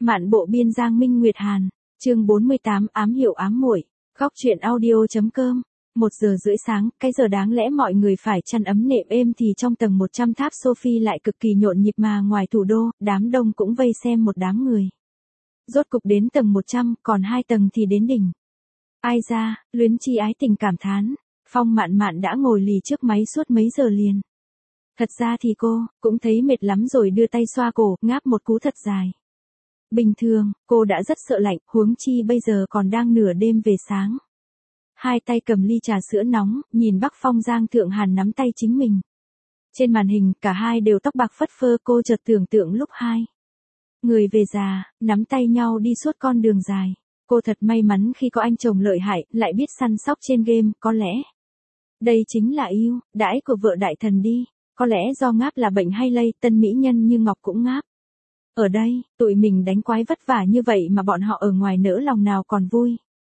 Mạn bộ biên Giang Minh Nguyệt Hàn, chương 48 ám hiệu ám muội. Góc truyện audio.com. 1 giờ rưỡi sáng, cái giờ đáng lẽ mọi người phải chăn ấm nệm êm thì trong tầng 100 tháp Sophie lại cực kỳ nhộn nhịp mà ngoài thủ đô, đám đông cũng vây xem một đám người. Rốt cục đến tầng 100, còn 2 tầng thì đến đỉnh. Ai ra, Luyến Chi ái tình cảm thán, Phong Mạn Mạn đã ngồi lì trước máy suốt mấy giờ liền. Thật ra thì cô cũng thấy mệt lắm rồi đưa tay xoa cổ, ngáp một cú thật dài. Bình thường, cô đã rất sợ lạnh, huống chi bây giờ còn đang nửa đêm về sáng. Hai tay cầm ly trà sữa nóng, nhìn Bắc Phong Giang Thượng Hàn nắm tay chính mình. Trên màn hình, cả hai đều tóc bạc phất phơ, cô chợt tưởng tượng lúc hai người về già, nắm tay nhau đi suốt con đường dài. Cô thật may mắn khi có anh chồng lợi hại, lại biết săn sóc trên game, có lẽ đây chính là ưu đãi của vợ đại thần đi. Có lẽ do ngáp là bệnh hay lây, tân mỹ nhân như Ngọc cũng ngáp. Ở đây, tụi mình đánh quái vất vả như vậy mà bọn họ ở ngoài nỡ lòng nào còn vui.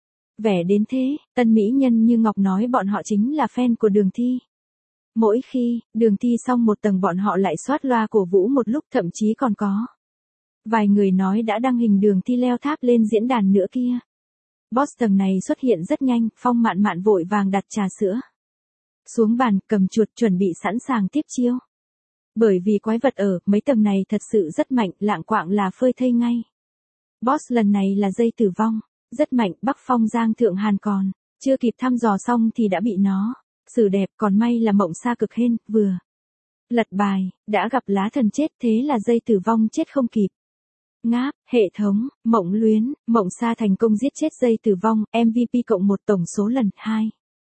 Vẻ đến thế, tân mỹ nhân như Ngọc nói bọn họ chính là fan của Đường Thi. Mỗi khi, Đường Thi xong một tầng bọn họ lại soát loa cổ vũ một lúc, thậm chí còn có vài người nói đã đăng hình Đường Thi leo tháp lên diễn đàn nữa kia. Boss tầng này xuất hiện rất nhanh, Phong Mạn Mạn vội vàng đặt trà sữa xuống bàn, cầm chuột chuẩn bị sẵn sàng tiếp chiêu. Bởi vì quái vật ở mấy tầng này thật sự rất mạnh, lạng quạng là phơi thây ngay. Boss lần này là dây tử vong, rất mạnh, Bắc Phong Giang Thượng Hàn còn chưa kịp thăm dò xong thì đã bị nó xử đẹp, còn may là Mộng Sa cực hên, vừa lật bài, đã gặp lá thần chết, thế là dây tử vong chết không kịp. Ngáp, hệ thống, Mộng Luyến, Mộng Sa thành công giết chết dây tử vong, MVP cộng 1 tổng số lần, 2.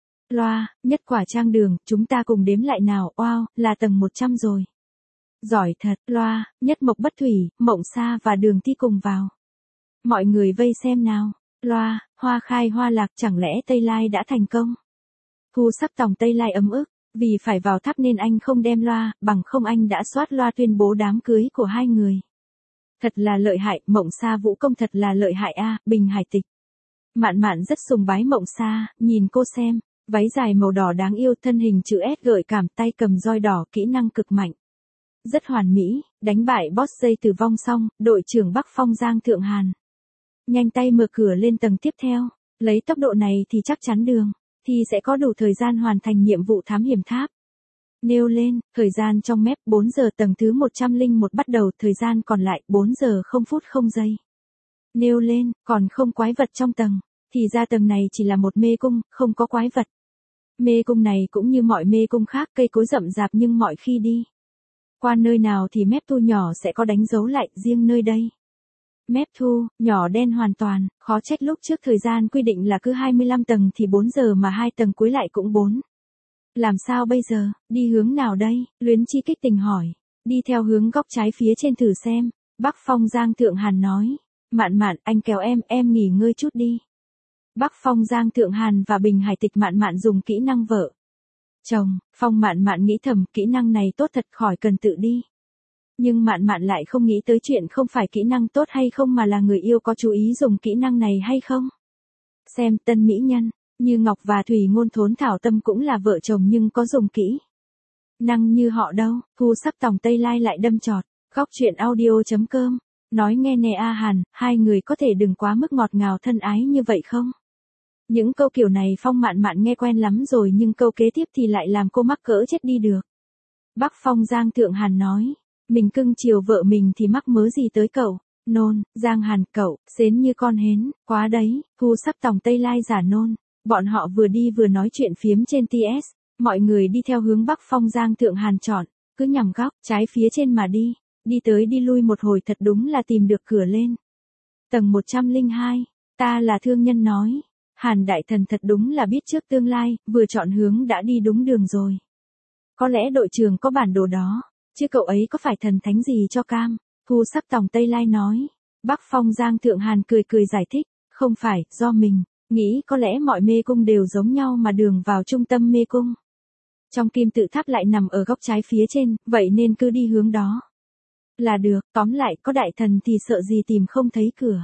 Loa, nhất quả trang đường, chúng ta cùng đếm lại nào, wow, là tầng 100 rồi. Giỏi thật, loa, nhất Mộc Bất Thủy, Mộng Sa và Đường Thi cùng vào. Mọi người vây xem nào, loa, hoa khai hoa lạc, chẳng lẽ Tây Lai đã thành công? Thu Sắc Tòng Tây Lai ấm ức, vì phải vào tháp nên anh không đem loa, bằng không anh đã soát loa tuyên bố đám cưới của hai người. Thật là lợi hại, Mộng Sa vũ công thật là lợi hại a. Bình Hải Tịch. Mạn Mạn rất sùng bái Mộng Sa, nhìn cô xem. Váy dài màu đỏ đáng yêu, thân hình chữ S gợi cảm, tay cầm roi đỏ, kỹ năng cực mạnh. Rất hoàn mỹ, đánh bại boss dây tử vong xong, đội trưởng Bắc Phong Giang Thượng Hàn nhanh tay mở cửa lên tầng tiếp theo. Lấy tốc độ này thì chắc chắn Đường Thi sẽ có đủ thời gian hoàn thành nhiệm vụ thám hiểm tháp. Nêu lên, thời gian trong map 4 giờ, tầng thứ 101 bắt đầu, thời gian còn lại 4 giờ 0 phút 0 giây. Nêu lên, còn không quái vật trong tầng, thì ra tầng này chỉ là một mê cung, không có quái vật. Mê cung này cũng như mọi mê cung khác, cây cối rậm rạp nhưng mọi khi đi qua nơi nào thì mép thu nhỏ sẽ có đánh dấu lại, riêng nơi đây. Mép thu, nhỏ đen hoàn toàn, khó trách lúc trước thời gian quy định là cứ 25 tầng thì 4 giờ mà 2 tầng cuối lại cũng 4. Làm sao bây giờ, đi hướng nào đây? Luyến Chi kích tình hỏi. Đi theo hướng góc trái phía trên thử xem. Bắc Phong Giang Thượng Hàn nói. Mạn Mạn, anh kéo em nghỉ ngơi chút đi. Bắc Phong Giang Thượng Hàn và Bình Hải Tịch. Mạn Mạn dùng kỹ năng vợ chồng. Phong Mạn Mạn nghĩ thầm, kỹ năng này tốt thật, khỏi cần tự đi. Nhưng Mạn Mạn lại không nghĩ tới chuyện không phải kỹ năng tốt hay không mà là người yêu có chú ý dùng kỹ năng này hay không. Xem tân mỹ nhân như Ngọc và Thủy Ngôn Thốn Thảo Tâm cũng là vợ chồng nhưng có dùng kỹ năng như họ đâu. Thu Sắc Tòng Tây Lai lại đâm chọt. Góc truyện audio.com. Nói nghe nè A Hàn, hai người có thể đừng quá mức ngọt ngào thân ái như vậy không? Những câu kiểu này Phong Mạn Mạn nghe quen lắm rồi nhưng câu kế tiếp thì lại làm cô mắc cỡ chết đi được. Bắc Phong Giang Thượng Hàn nói, mình cưng chiều vợ mình thì mắc mớ gì tới cậu. Nôn, Giang Hàn, cậu, xến như con hến, quá đấy. Thu Sắc Tòng Tây Lai giả nôn. Bọn họ vừa đi vừa nói chuyện phiếm trên TS. Mọi người đi theo hướng Bắc Phong Giang Thượng Hàn chọn, cứ nhằm góc trái phía trên mà đi. Đi tới đi lui một hồi thật đúng là tìm được cửa lên. Tầng 102, ta là thương nhân nói. Hàn đại thần thật đúng là biết trước tương lai, vừa chọn hướng đã đi đúng đường rồi. Có lẽ đội trưởng có bản đồ đó, chứ cậu ấy có phải thần thánh gì cho cam. Thu Sắc Tòng Tây Lai nói. Bắc Phong Giang Thượng Hàn cười cười giải thích, không phải, do mình nghĩ có lẽ mọi mê cung đều giống nhau mà đường vào trung tâm mê cung trong kim tự tháp lại nằm ở góc trái phía trên, vậy nên cứ đi hướng đó là được. Tóm lại, có đại thần thì sợ gì tìm không thấy cửa.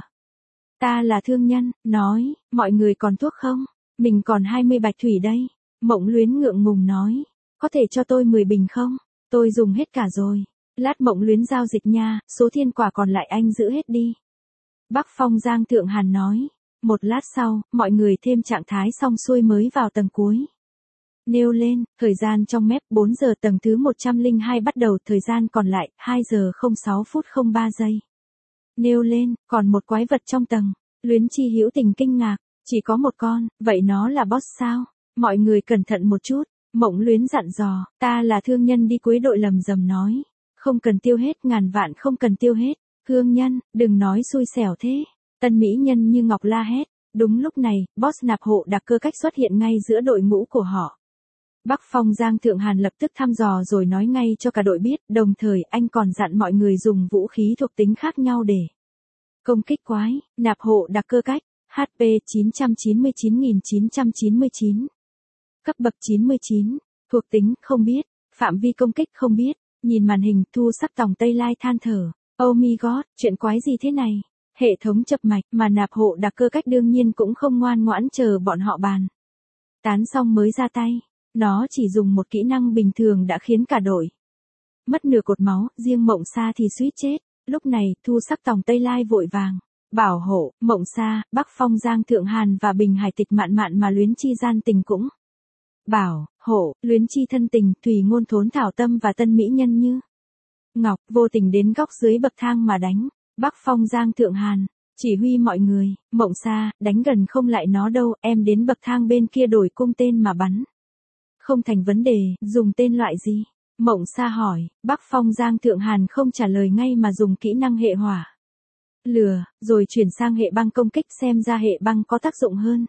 Ta là thương nhân, nói, mọi người còn thuốc không? Mình còn 20 bạch thủy đây. Mộng Luyến ngượng ngùng nói, có thể cho tôi 10 bình không? Tôi dùng hết cả rồi. Lát Mộng Luyến giao dịch nha, số thiên quả còn lại anh giữ hết đi. Bắc Phong Giang Thượng Hàn nói. Một lát sau, mọi người thêm trạng thái xong xuôi mới vào tầng cuối. Nêu lên, thời gian trong map 4 giờ tầng thứ 102 bắt đầu, thời gian còn lại, 2 giờ 06 phút 03 giây. Nêu lên, còn một quái vật trong tầng. Luyến Chi hữu tình kinh ngạc, chỉ có một con, vậy nó là boss sao? Mọi người cẩn thận một chút, Mộng Luyến dặn dò, ta là thương nhân đi cuối đội lầm rầm nói. Không cần tiêu hết, ngàn vạn không cần tiêu hết. Thương nhân, đừng nói xui xẻo thế. Tân mỹ nhân như ngọc la hét. Đúng lúc này, boss nạp hộ đặc cơ cách xuất hiện ngay giữa đội ngũ của họ. Bắc Phong Giang Thượng Hàn lập tức thăm dò rồi nói ngay cho cả đội biết, đồng thời anh còn dặn mọi người dùng vũ khí thuộc tính khác nhau để công kích quái. Nạp hộ đặc cơ cách, HP 999.999. Cấp bậc 99, thuộc tính không biết, phạm vi công kích không biết. Nhìn màn hình, Thu Sắc Tòng Tây Lai than thở. Oh my god, chuyện quái gì thế này? Hệ thống chập mạch mà nạp hộ đặc cơ cách đương nhiên cũng không ngoan ngoãn chờ bọn họ bàn tán xong mới ra tay. Nó chỉ dùng một kỹ năng bình thường đã khiến cả đội mất nửa cột máu, riêng Mộng Sa thì suýt chết. Lúc này, Thu Sắc Tòng Tây Lai vội vàng bảo hộ Mộng Sa, Bắc Phong Giang Thượng Hàn và Bình Hải Tịch Mạn Mạn mà Luyến Chi gian tình cũng bảo hộ. Luyến Chi thân tình, Thủy Ngôn Thốn Thảo Tâm và tân mỹ nhân như ngọc vô tình đến góc dưới bậc thang mà đánh. Bắc Phong Giang Thượng Hàn chỉ huy mọi người, Mộng Sa, đánh gần không lại nó đâu, em đến bậc thang bên kia đổi cung tên mà bắn. Không thành vấn đề, dùng tên loại gì? Mộng Sa hỏi. Bắc Phong Giang Thượng Hàn không trả lời ngay mà dùng kỹ năng hệ hỏa lửa, rồi chuyển sang hệ băng công kích, xem ra hệ băng có tác dụng hơn.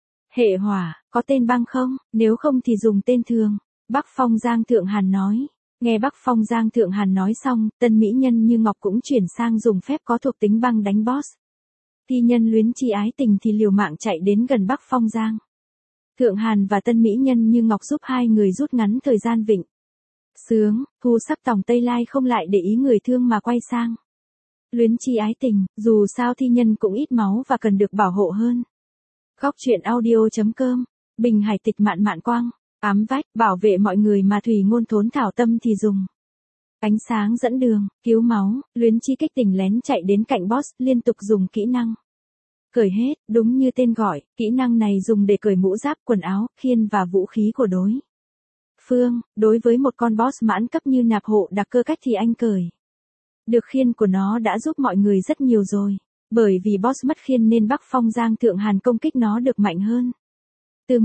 Hệ hỏa, có tên băng không? Nếu không thì dùng tên thường. Bắc Phong Giang Thượng Hàn nói. Nghe Bắc Phong Giang Thượng Hàn nói xong, tân mỹ nhân như ngọc cũng chuyển sang dùng phép có thuộc tính băng đánh boss. Thi nhân Luyến Chi ái tình thì liều mạng chạy đến gần Bắc Phong Giang Thượng Hàn và tân mỹ nhân như ngọc giúp hai người rút ngắn thời gian vịnh sướng. Thu Sắc Tòng Tây Lai không lại để ý người thương mà quay sang Luyến Chi ái tình, dù sao thi nhân cũng ít máu và cần được bảo hộ hơn. Góc truyện audio.com. Bình Hải Tịch Mạn Mạn quang ám vách, bảo vệ mọi người mà Thủy Ngôn Thốn Thảo Tâm thì dùng ánh sáng dẫn đường, cứu máu. Luyến Chi kích tình lén chạy đến cạnh boss, liên tục dùng kỹ năng cởi hết, đúng như tên gọi, kỹ năng này dùng để cởi mũ giáp, quần áo, khiên và vũ khí của đối phương. Đối với một con boss mãn cấp như nạp hộ đặc cơ cách thì anh cởi được khiên của nó đã giúp mọi người rất nhiều rồi. Bởi vì boss mất khiên nên Bắc Phong Giang Thượng Hàn công kích nó được mạnh hơn. Từ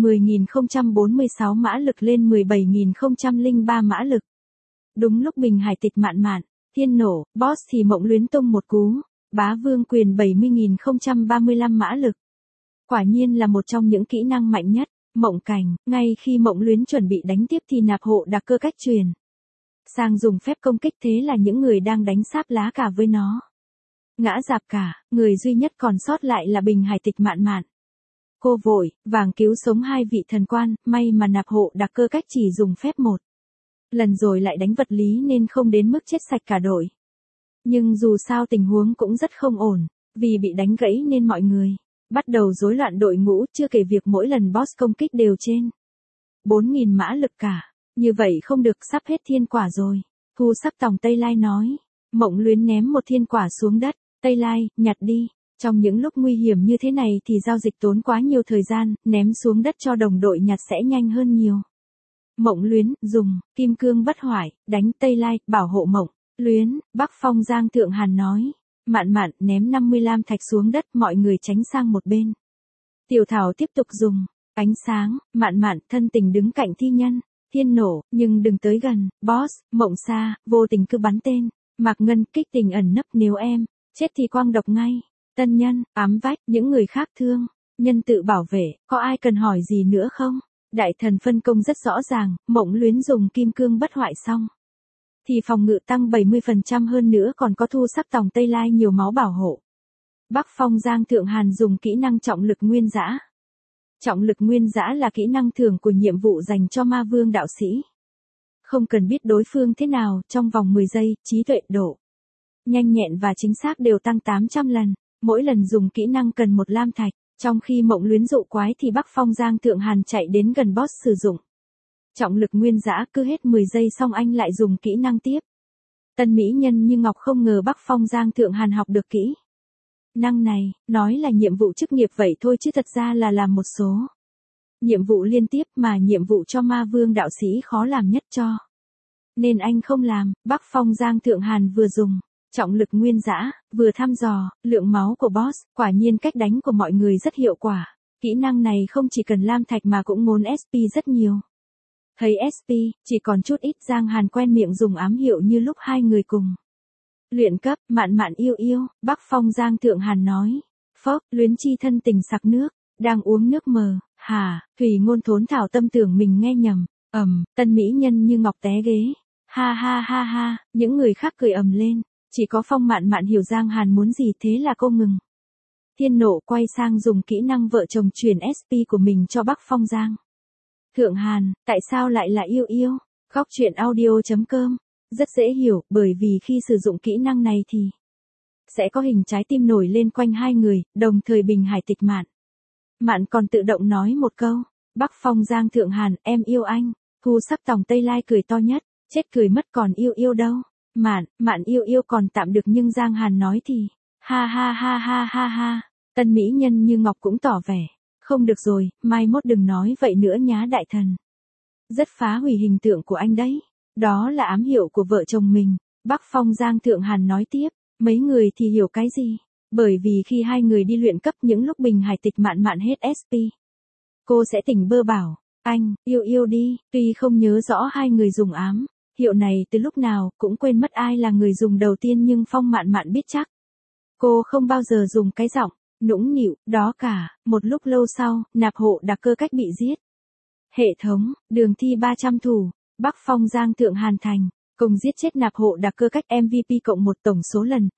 10.046 mã lực lên 17.003 mã lực. Đúng lúc Bình Hải Tịch Mạn Mạn thiên nổ, boss thì Mộng Luyến tung một cú bá vương quyền 70.035 mã lực. Quả nhiên là một trong những kỹ năng mạnh nhất. Mộng Cảnh, ngay khi Mộng Luyến chuẩn bị đánh tiếp thì nạp hộ đặc cơ cách truyền sang dùng phép công kích, thế là những người đang đánh sáp lá cả với nó ngã rạp cả. Người duy nhất còn sót lại là Bình Hải Tịch Mạn Mạn. Cô vội vàng cứu sống hai vị thần quan, may mà nạp hộ đặc cơ cách chỉ dùng phép một lần rồi lại đánh vật lý nên không đến mức chết sạch cả đội. Nhưng dù sao tình huống cũng rất không ổn, vì bị đánh gãy nên mọi người bắt đầu rối loạn đội ngũ, chưa kể việc mỗi lần boss công kích đều trên 4.000 mã lực cả. Như vậy không được, sắp hết thiên quả rồi. Thu Sắc Tòng Tây Lai nói. Mộng Luyến ném một thiên quả xuống đất. Tây Lai, nhặt đi. Trong những lúc nguy hiểm như thế này thì giao dịch tốn quá nhiều thời gian, ném xuống đất cho đồng đội nhặt sẽ nhanh hơn nhiều. Mộng Luyến, dùng kim cương bất hoại, đánh Tây Lai, bảo hộ Mộng Luyến. Bắc Phong Giang Thượng Hàn nói. Mạn Mạn ném 50 lam thạch xuống đất, mọi người tránh sang một bên. Tiểu Thảo tiếp tục dùng ánh sáng. Mạn Mạn thân tình đứng cạnh thi nhân. Thiên nổ, nhưng đừng tới gần. Boss, Mộng Sa, vô tình cứ bắn tên. Mạc Ngân, kích tình ẩn nấp, nếu em chết thì quang độc ngay. Tân nhân, ám vách, những người khác thương nhân tự bảo vệ, có ai cần hỏi gì nữa không? Đại thần phân công rất rõ ràng. Mộng Luyến dùng kim cương bất hoại xong thì phòng ngự tăng 70% hơn nữa, còn có Thu Sắc Tòng Tây Lai nhiều máu bảo hộ. Bắc Phong Giang Thượng Hàn dùng kỹ năng trọng lực nguyên dã. Trọng lực nguyên dã là kỹ năng thưởng của nhiệm vụ dành cho ma vương đạo sĩ. Không cần biết đối phương thế nào, trong vòng 10 giây, trí tuệ, độ nhanh nhẹn và chính xác đều tăng 800 lần. Mỗi lần dùng kỹ năng cần một lam thạch. Trong khi Mộng Luyến dụ quái thì Bắc Phong Giang Thượng Hàn chạy đến gần boss sử dụng trọng lực nguyên dã, cứ hết 10 giây xong anh lại dùng kỹ năng tiếp. Tân mỹ nhân như ngọc không ngờ Bắc Phong Giang Thượng Hàn học được kỹ Năng này, nói là nhiệm vụ chức nghiệp vậy thôi chứ thật ra là làm một số nhiệm vụ liên tiếp mà nhiệm vụ cho ma vương đạo sĩ khó làm nhất cho. Nên anh không làm. Bắc Phong Giang Thượng Hàn vừa dùng trọng lực nguyên dã, vừa thăm dò lượng máu của boss, quả nhiên cách đánh của mọi người rất hiệu quả. Kỹ năng này không chỉ cần lam thạch mà cũng ngốn SP rất nhiều. Thấy SP, chỉ còn chút ít Giang Hàn quen miệng dùng ám hiệu như lúc hai người cùng luyện cấp. Mạn mạn yêu yêu, Bắc Phong Giang Thượng Hàn nói. Phốc, luyến chi thân tình sặc nước, đang uống nước mờ, hả, Thủy Ngôn thốn thảo tâm tưởng mình nghe nhầm, tân mỹ nhân như ngọc té ghế. Ha ha ha ha, những người khác cười ầm lên, chỉ có Phong Mạn Mạn hiểu Giang Hàn muốn gì thế là cô ngừng. Thiên nộ quay sang dùng kỹ năng vợ chồng truyền SP của mình cho Bắc Phong Giang Thượng Hàn. Tại sao lại là yêu yêu? Góc truyện audio.com. Rất dễ hiểu, bởi vì khi sử dụng kỹ năng này thì sẽ có hình trái tim nổi lên quanh hai người, đồng thời Bình Hải Tịch Mạn. Mạn còn tự động nói một câu, Bắc Phong Giang Thượng Hàn, em yêu anh. Thu Sắc Tòng Tây Lai cười to nhất, chết cười mất, còn yêu yêu đâu. Mạn yêu yêu còn tạm được nhưng Giang Hàn nói thì, ha ha ha ha ha ha. Tân mỹ nhân như ngọc cũng tỏ vẻ, không được rồi, mai mốt đừng nói vậy nữa nhá đại thần. Rất phá hủy hình tượng của anh đấy. Đó là ám hiệu của vợ chồng mình. Bắc Phong Giang Thượng Hàn nói tiếp, mấy người thì hiểu cái gì? Bởi vì khi hai người đi luyện cấp những lúc Bình Hải Tịch Mạn Mạn hết SP, cô sẽ tỉnh bơ bảo, anh, yêu yêu đi. Tuy không nhớ rõ hai người dùng ám hiệu này từ lúc nào, cũng quên mất ai là người dùng đầu tiên nhưng Phong Mạn Mạn biết chắc. Cô không bao giờ dùng cái giọng nũng nịu đó cả. Một lúc lâu sau, nạp hộ đặc cơ cách bị giết. Hệ thống, đường thi 300 thủ, Bắc Phong Giang Thượng Hàn thành, cùng giết chết nạp hộ đặc cơ cách MVP cộng một tổng số lần,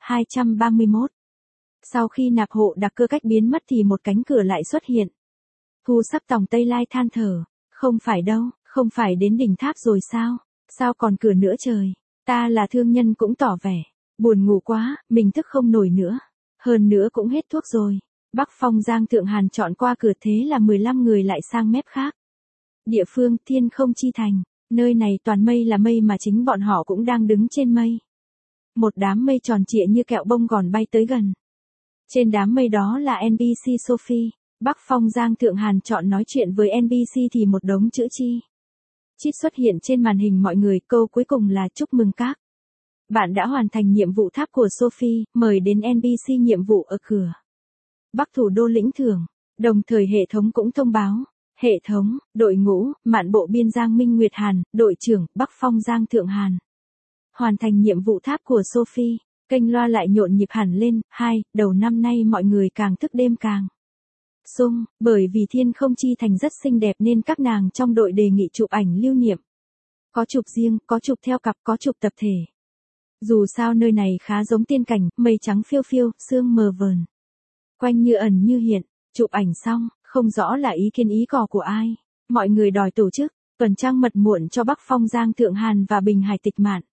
231. Sau khi nạp hộ đặc cơ cách biến mất thì một cánh cửa lại xuất hiện. Thu Sắc Tòng Tây Lai than thở, không phải đâu, không phải đến đỉnh tháp rồi sao? Sao còn cửa nữa trời? Ta là thương nhân cũng tỏ vẻ, buồn ngủ quá, mình thức không nổi nữa. Hơn nữa cũng hết thuốc rồi. Bắc Phong Giang Thượng Hàn chọn qua cửa thế là 15 người lại sang mép khác. Địa phương Thiên Không Chi Thành, nơi này toàn mây là mây mà chính bọn họ cũng đang đứng trên mây. Một đám mây tròn trịa như kẹo bông gòn bay tới gần. Trên đám mây đó là NPC Sophie. Bắc Phong Giang Thượng Hàn chọn nói chuyện với NPC thì một đống chữ chi chít xuất hiện trên màn hình mọi người. Câu cuối cùng là chúc mừng các bạn đã hoàn thành nhiệm vụ tháp của Sophie, mời đến NPC nhiệm vụ ở cửa Bắc thủ đô lĩnh thưởng. Đồng thời hệ thống cũng thông báo, hệ thống, đội ngũ, Mạn Bộ Biên Giang Minh Nguyệt Hàn, đội trưởng, Bắc Phong Giang Thượng Hàn. Hoàn thành nhiệm vụ tháp của Sophie, kênh loa lại nhộn nhịp hẳn lên. Đầu năm nay mọi người càng thức đêm càng sung, bởi vì Thiên Không Chi Thành rất xinh đẹp nên các nàng trong đội đề nghị chụp ảnh lưu niệm. Có chụp riêng, có chụp theo cặp, có chụp tập thể. Dù sao nơi này khá giống tiên cảnh, mây trắng phiêu phiêu, sương mờ vờn quanh như ẩn như hiện. Chụp ảnh xong, không rõ là ý kiến ý cò của ai. Mọi người đòi tổ chức tuần trăng mật muộn cho Bắc Phong Giang Thượng Hàn và Bình Hải Tịch Mạn.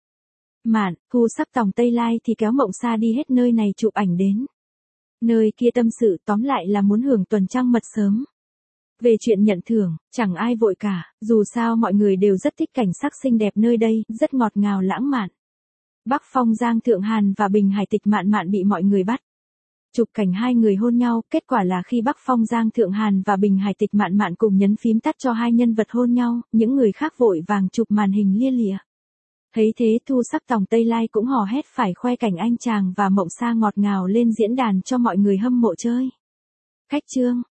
Thu Sắc Tòng Tây Lai thì kéo Mộng Sa đi hết nơi này chụp ảnh đến nơi kia tâm sự, tóm lại là muốn hưởng tuần trăng mật sớm. Về chuyện nhận thưởng, chẳng ai vội cả, dù sao mọi người đều rất thích cảnh sắc xinh đẹp nơi đây, rất ngọt ngào lãng mạn. Bắc Phong Giang Thượng Hàn và Bình Hải Tịch Mạn Mạn bị mọi người bắt chụp cảnh hai người hôn nhau. Kết quả là khi Bắc Phong Giang Thượng Hàn và Bình Hải Tịch Mạn Mạn cùng nhấn phím tắt cho hai nhân vật hôn nhau, những người khác vội vàng chụp màn hình lia lịa. Thấy thế Thu Sắc Tòng Tây Lai cũng hò hét phải khoe cảnh anh chàng và Mộng Sa ngọt ngào lên diễn đàn cho mọi người hâm mộ chơi. Khách trương,